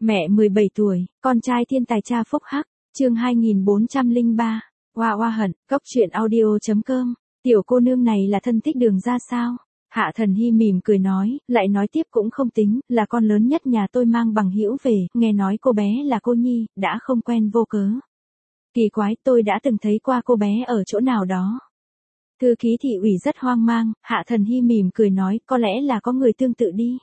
Mẹ 17 tuổi, con trai thiên tài cha phúc hắc, chương 2403, Oa oa hận, cốc truyện audio.com, tiểu cô nương này là thân thích Đường ra sao? Hạ Thần Hy mỉm cười nói, lại nói tiếp cũng không tính, là con lớn nhất nhà tôi mang bằng hữu về, nghe nói cô bé là cô nhi, đã không quen vô cớ. Kỳ quái, tôi đã từng thấy qua cô bé ở chỗ nào đó. Thư ký thị ủy rất hoang mang, Hạ Thần Hy mỉm cười nói, có lẽ là có người tương tự đi.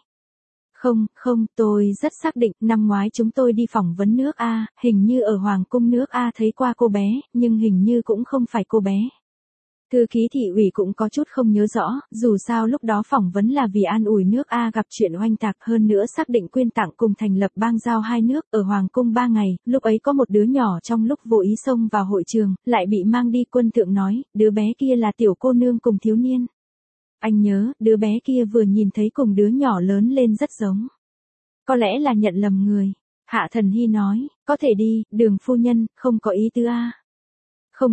Không, tôi rất xác định, năm ngoái chúng tôi đi phỏng vấn nước A, hình như ở Hoàng cung nước A thấy qua cô bé, nhưng hình như cũng không phải cô bé. Thư ký thị ủy cũng có chút không nhớ rõ, dù sao lúc đó phỏng vấn là vì an ủi nước A gặp chuyện oanh tạc, hơn nữa xác định quyên tặng cùng thành lập bang giao hai nước, ở Hoàng cung 3 ngày, lúc ấy có một đứa nhỏ trong lúc vô ý xông vào hội trường, lại bị mang đi. Quân thượng nói, đứa bé kia là tiểu cô nương cùng thiếu niên. Anh nhớ, đứa bé kia vừa nhìn thấy cùng đứa nhỏ lớn lên rất giống. Có lẽ là nhận lầm người. Hạ Thần Hy nói, có thể đi, Đường phu nhân, không có ý tứ a. Không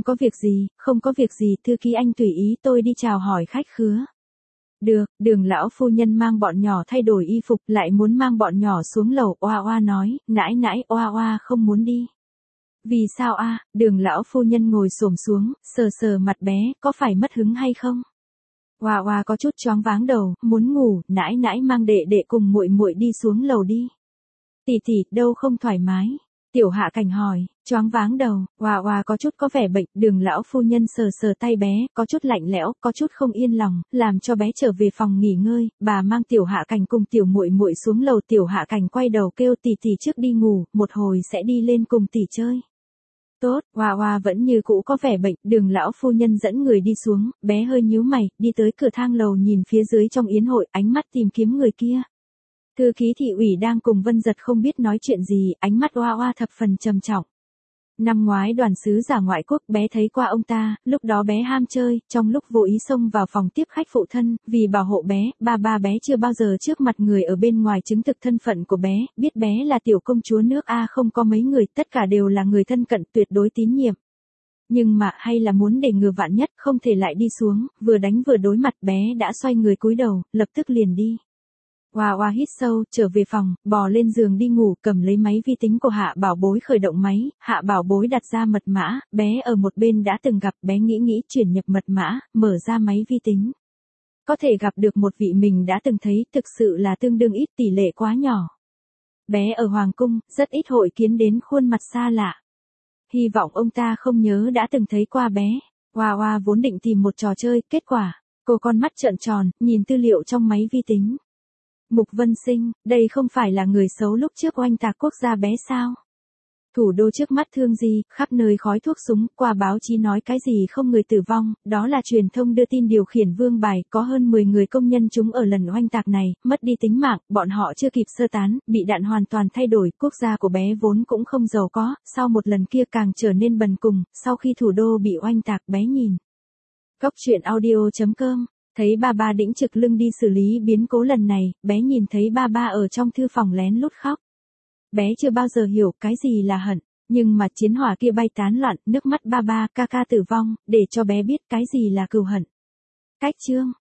có việc gì, thư ký anh tùy ý tôi đi chào hỏi khách khứa. Được, Đường lão phu nhân mang bọn nhỏ thay đổi y phục, lại muốn mang bọn nhỏ xuống lầu. Oa oa nói, nãi, oa oa không muốn đi. Vì sao a? Đường lão phu nhân ngồi xổm xuống, sờ mặt bé, có phải mất hứng hay không? Oa oa có chút choáng váng đầu, muốn ngủ, nãi mang đệ đệ cùng muội muội đi xuống lầu đi. Tỷ, đâu không thoải mái? Tiểu Hạ Cảnh hỏi, choáng váng đầu, Oa oa có chút có vẻ bệnh. Đường lão phu nhân sờ tay bé, có chút lạnh lẽo, có chút không yên lòng, làm cho bé trở về phòng nghỉ ngơi. Bà mang Tiểu Hạ Cảnh cùng tiểu muội muội xuống lầu. Tiểu Hạ Cảnh quay đầu kêu tỷ trước đi ngủ, một hồi sẽ đi lên cùng tỷ chơi. Tốt, Oa oa vẫn như cũ có vẻ bệnh. Đường lão phu nhân dẫn người đi xuống, bé hơi nhíu mày, đi tới cửa thang lầu nhìn phía dưới trong yến hội, ánh mắt tìm kiếm người kia. Thư ký thị ủy đang cùng Vân Giật không biết nói chuyện gì, ánh mắt Oa oa thập phần trầm trọng. Năm ngoái đoàn sứ giả ngoại quốc, bé thấy qua ông ta, lúc đó bé ham chơi, trong lúc vô ý xông vào phòng tiếp khách phụ thân, vì bảo hộ bé, ba bé chưa bao giờ trước mặt người ở bên ngoài chứng thực thân phận của bé, biết bé là tiểu công chúa nước A, không có mấy người, tất cả đều là người thân cận tuyệt đối tín nhiệm. Nhưng mà hay là muốn để ngừa vạn nhất, không thể lại đi xuống, vừa đánh vừa đối mặt, bé đã xoay người cúi đầu, lập tức liền đi. Oa oa hít sâu, trở về phòng, bò lên giường đi ngủ, cầm lấy máy vi tính của Hạ Bảo Bối khởi động máy. Hạ Bảo Bối đặt ra mật mã, bé ở một bên đã từng gặp, bé nghĩ chuyển nhập mật mã, mở ra máy vi tính. Có thể gặp được một vị mình đã từng thấy, thực sự là tương đương ít, tỷ lệ quá nhỏ. Bé ở Hoàng cung, rất ít hội kiến đến khuôn mặt xa lạ. Hy vọng ông ta không nhớ đã từng thấy qua bé. Oa oa vốn định tìm một trò chơi, kết quả, cô con mắt trợn tròn, nhìn tư liệu trong máy vi tính. Mục Vân Sinh, đây không phải là người xấu lúc trước oanh tạc quốc gia bé sao? Thủ đô trước mắt thương gì, khắp nơi khói thuốc súng, qua báo chí nói cái gì không người tử vong, đó là truyền thông đưa tin điều khiển vương bài, có hơn 10 người công nhân chúng ở lần oanh tạc này, mất đi tính mạng, bọn họ chưa kịp sơ tán, bị đạn hoàn toàn thay đổi, quốc gia của bé vốn cũng không giàu có, sau một lần kia càng trở nên bần cùng, sau khi thủ đô bị oanh tạc bé nhìn. Cốc truyện audio.com. Thấy ba đĩnh trực lưng đi xử lý biến cố lần này, bé nhìn thấy ba ở trong thư phòng lén lút khóc. Bé chưa bao giờ hiểu cái gì là hận, nhưng mà chiến hỏa kia bay tán loạn, nước mắt ca tử vong, để cho bé biết cái gì là cừu hận. Cách chương